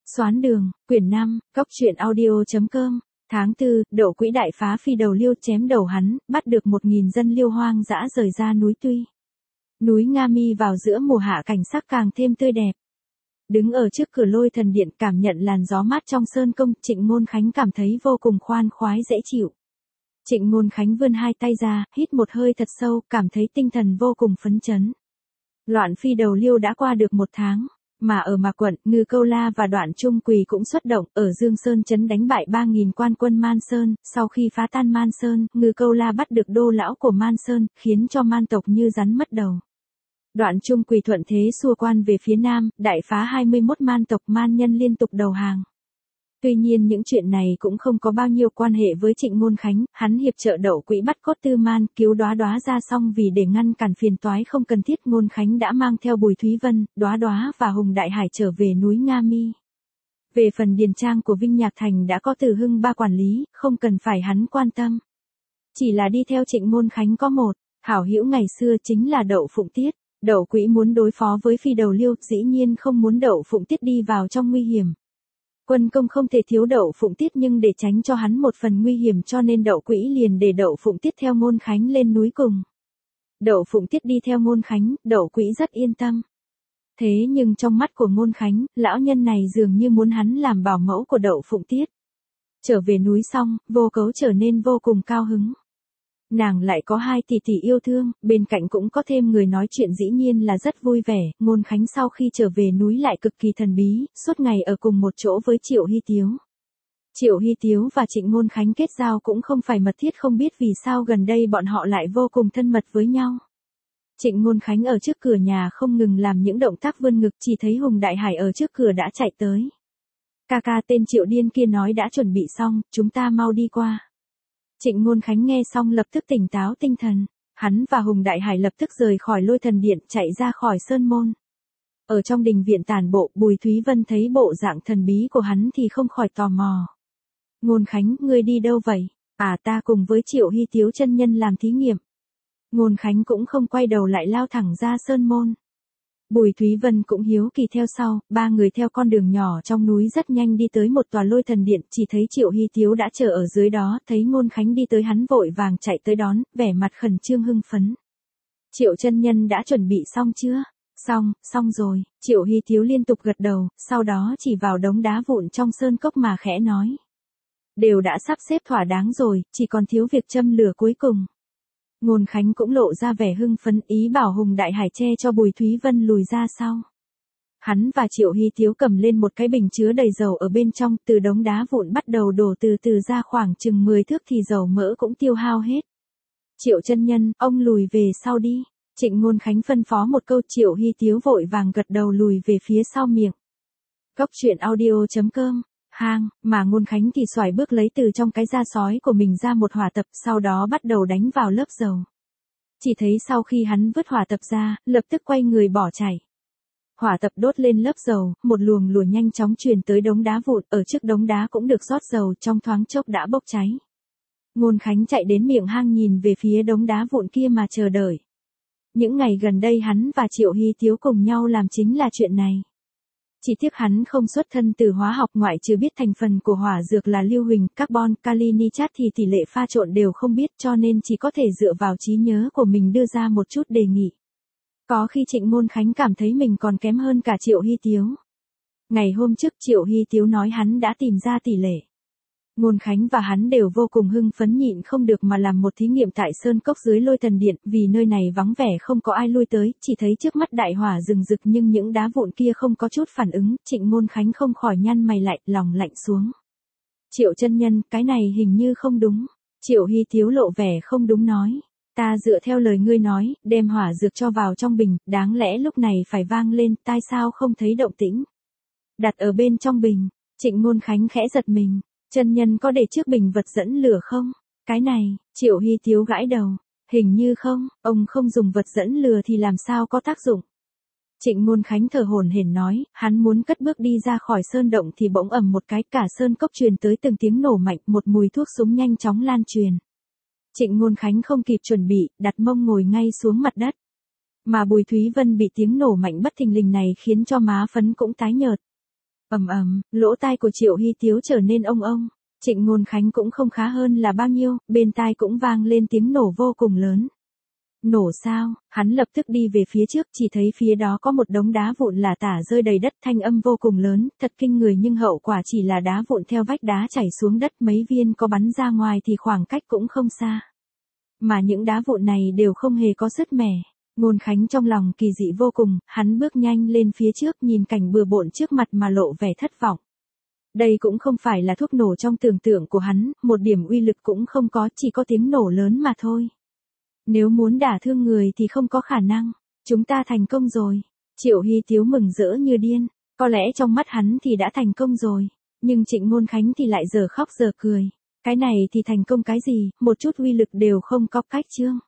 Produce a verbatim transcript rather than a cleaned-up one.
Xoán đường, quyển năm, cốc truyện audio.com, tháng tư, Đậu Quỹ đại phá phi đầu Liêu chém đầu hắn, bắt được một nghìn dân Liêu hoang dã rời ra núi Tuy. Núi Nga Mi vào giữa mùa hạ cảnh sắc càng thêm tươi đẹp. Đứng ở trước cửa Lôi Thần Điện cảm nhận làn gió mát trong sơn công, Trịnh Ngôn Khánh cảm thấy vô cùng khoan khoái dễ chịu. Trịnh Ngôn Khánh vươn hai tay ra, hít một hơi thật sâu, cảm thấy tinh thần vô cùng phấn chấn. Loạn phi đầu Liêu đã qua được một tháng. Mà ở Mạc Quận, Ngư Câu La và Đoạn Trung Quỳ cũng xuất động, ở Dương Sơn trấn đánh bại ba nghìn quan quân Man Sơn, sau khi phá tan Man Sơn, Ngư Câu La bắt được đô lão của Man Sơn, khiến cho Man tộc như rắn mất đầu. Đoạn Trung Quỳ thuận thế xua quan về phía Nam, đại phá hai mươi mốt Man tộc, Man nhân liên tục đầu hàng. Tuy nhiên những chuyện này cũng không có bao nhiêu quan hệ với Trịnh Ngôn Khánh, hắn hiệp trợ Đậu Quỹ bắt cốt Tư Man, cứu Đóa Đóa ra xong vì để ngăn cản phiền toái không cần thiết, Ngôn Khánh đã mang theo Bùi Thúy Vân, Đóa Đóa và Hùng Đại Hải trở về núi Nga Mi. Về phần điền trang của Vinh Nhạc Thành đã có Từ Hưng Ba quản lý, không cần phải hắn quan tâm. Chỉ là đi theo Trịnh Ngôn Khánh có một hảo hữu ngày xưa chính là Đậu Phụng Tiết. Đậu Quỹ muốn đối phó với phi đầu Liêu, dĩ nhiên không muốn Đậu Phụng Tiết đi vào trong nguy hiểm. Quân công không thể thiếu Đậu Phụng Tiết, nhưng để tránh cho hắn một phần nguy hiểm cho nên Đậu Quỹ liền để Đậu Phụng Tiết theo Ngôn Khánh lên núi cùng. Đậu Phụng Tiết đi theo Ngôn Khánh, Đậu Quỹ rất yên tâm. Thế nhưng trong mắt của Ngôn Khánh, lão nhân này dường như muốn hắn làm bảo mẫu của Đậu Phụng Tiết. Trở về núi xong, Vô Cấu trở nên vô cùng cao hứng. Nàng lại có hai tỷ tỷ yêu thương, bên cạnh cũng có thêm người nói chuyện, dĩ nhiên là rất vui vẻ. Ngôn Khánh sau khi trở về núi lại cực kỳ thần bí, suốt ngày ở cùng một chỗ với Triệu Hy Tiếu. Triệu Hy Tiếu và Trịnh Ngôn Khánh kết giao cũng không phải mật thiết, không biết vì sao gần đây bọn họ lại vô cùng thân mật với nhau. Trịnh Ngôn Khánh ở trước cửa nhà không ngừng làm những động tác vươn ngực, chỉ thấy Hùng Đại Hải ở trước cửa đã chạy tới. Ca ca tên Triệu điên kia nói đã chuẩn bị xong, chúng ta mau đi qua. Trịnh Ngôn Khánh nghe xong lập tức tỉnh táo tinh thần, hắn và Hùng Đại Hải lập tức rời khỏi Lôi Thần Điện, chạy ra khỏi sơn môn. Ở trong đình viện tản bộ, Bùi Thúy Vân thấy bộ dạng thần bí của hắn thì không khỏi tò mò. Ngôn Khánh, ngươi đi đâu vậy? À, ta cùng với Triệu Hy Tiếu chân nhân làm thí nghiệm. Ngôn Khánh cũng không quay đầu lại lao thẳng ra sơn môn. Bùi Thúy Vân cũng hiếu kỳ theo sau, ba người theo con đường nhỏ trong núi rất nhanh đi tới một tòa Lôi Thần Điện, chỉ thấy Triệu Hy Tiếu đã chờ ở dưới đó, thấy Ngôn Khánh đi tới hắn vội vàng chạy tới đón, vẻ mặt khẩn trương hưng phấn. Triệu chân nhân đã chuẩn bị xong chưa? Xong, xong rồi, Triệu Hy Tiếu liên tục gật đầu, sau đó chỉ vào đống đá vụn trong sơn cốc mà khẽ nói. Đều đã sắp xếp thỏa đáng rồi, chỉ còn thiếu việc châm lửa cuối cùng. Ngôn Khánh cũng lộ ra vẻ hưng phấn, ý bảo Hùng Đại Hải che cho Bùi Thúy Vân lùi ra sau. Hắn và Triệu Hy Tiếu cầm lên một cái bình chứa đầy dầu ở bên trong, từ đống đá vụn bắt đầu đổ từ từ ra, khoảng chừng mười thước thì dầu mỡ cũng tiêu hao hết. Triệu chân nhân, ông lùi về sau đi. Trịnh Ngôn Khánh phân phó một câu, Triệu Hy Tiếu vội vàng gật đầu lùi về phía sau miệng. Cốc truyện audio.com, hang, mà Ngôn Khánh thì xoài bước lấy từ trong cái da sói của mình ra một hỏa tập, sau đó bắt đầu đánh vào lớp dầu. Chỉ thấy sau khi hắn vứt hỏa tập ra, lập tức quay người bỏ chạy. Hỏa tập đốt lên lớp dầu, một luồng lửa nhanh chóng truyền tới đống đá vụn, ở trước đống đá cũng được rót dầu, trong thoáng chốc đã bốc cháy. Ngôn Khánh chạy đến miệng hang nhìn về phía đống đá vụn kia mà chờ đợi. Những ngày gần đây hắn và Triệu Hy Tiếu cùng nhau làm chính là chuyện này. Chỉ tiếc hắn không xuất thân từ hóa học, ngoại trừ biết thành phần của hỏa dược là lưu huỳnh, carbon, kali nitrat thì tỷ lệ pha trộn đều không biết, cho nên chỉ có thể dựa vào trí nhớ của mình đưa ra một chút đề nghị. Có khi Trịnh Ngôn Khánh cảm thấy mình còn kém hơn cả Triệu Hy Tiếu. Ngày hôm trước Triệu Hy Tiếu nói hắn đã tìm ra tỷ lệ. Ngôn Khánh và hắn đều vô cùng hưng phấn, nhịn không được mà làm một thí nghiệm tại sơn cốc dưới Lôi Thần Điện, vì nơi này vắng vẻ không có ai lui tới, chỉ thấy trước mắt đại hỏa rừng rực nhưng những đá vụn kia không có chút phản ứng, Trịnh Ngôn Khánh không khỏi nhăn mày lại, lòng lạnh xuống. Triệu chân nhân, cái này hình như không đúng. Triệu Hy Tiếu lộ vẻ không đúng nói. Ta dựa theo lời ngươi nói, đem hỏa dược cho vào trong bình, đáng lẽ lúc này phải vang lên, tai sao không thấy động tĩnh. Đặt ở bên trong bình, Trịnh Ngôn Khánh khẽ giật mình. Chân nhân có để trước bình vật dẫn lửa không? Cái này, Triệu Hy Tiếu gãi đầu. Hình như không, ông không dùng vật dẫn lửa thì làm sao có tác dụng. Trịnh Ngôn Khánh thở hổn hển nói, hắn muốn cất bước đi ra khỏi sơn động thì bỗng ầm một cái, cả sơn cốc truyền tới từng tiếng nổ mạnh, một mùi thuốc súng nhanh chóng lan truyền. Trịnh Ngôn Khánh không kịp chuẩn bị, đặt mông ngồi ngay xuống mặt đất. Mà Bùi Thúy Vân bị tiếng nổ mạnh bất thình lình này khiến cho má phấn cũng tái nhợt. Ầm ầm, lỗ tai của Triệu Hy Tiếu trở nên ông ông. Trịnh Ngôn Khánh cũng không khá hơn là bao nhiêu, bên tai cũng vang lên tiếng nổ vô cùng lớn. Nổ sao? Hắn lập tức đi về phía trước, chỉ thấy phía đó có một đống đá vụn lả tả rơi đầy đất, thanh âm vô cùng lớn, thật kinh người, nhưng hậu quả chỉ là đá vụn theo vách đá chảy xuống đất, mấy viên có bắn ra ngoài thì khoảng cách cũng không xa. Mà những đá vụn này đều không hề có sứt mẻ. Ngôn Khánh trong lòng kỳ dị vô cùng, hắn bước nhanh lên phía trước, nhìn cảnh bừa bộn trước mặt mà lộ vẻ thất vọng. Đây cũng không phải là thuốc nổ trong tưởng tượng của hắn, một điểm uy lực cũng không có, chỉ có tiếng nổ lớn mà thôi. Nếu muốn đả thương người thì không có khả năng. Chúng ta thành công rồi. Triệu Hy Tiếu mừng rỡ như điên. Có lẽ trong mắt hắn thì đã thành công rồi. Nhưng Trịnh Ngôn Khánh thì lại giờ khóc giờ cười. Cái này thì thành công cái gì, một chút uy lực đều không có, cách chương.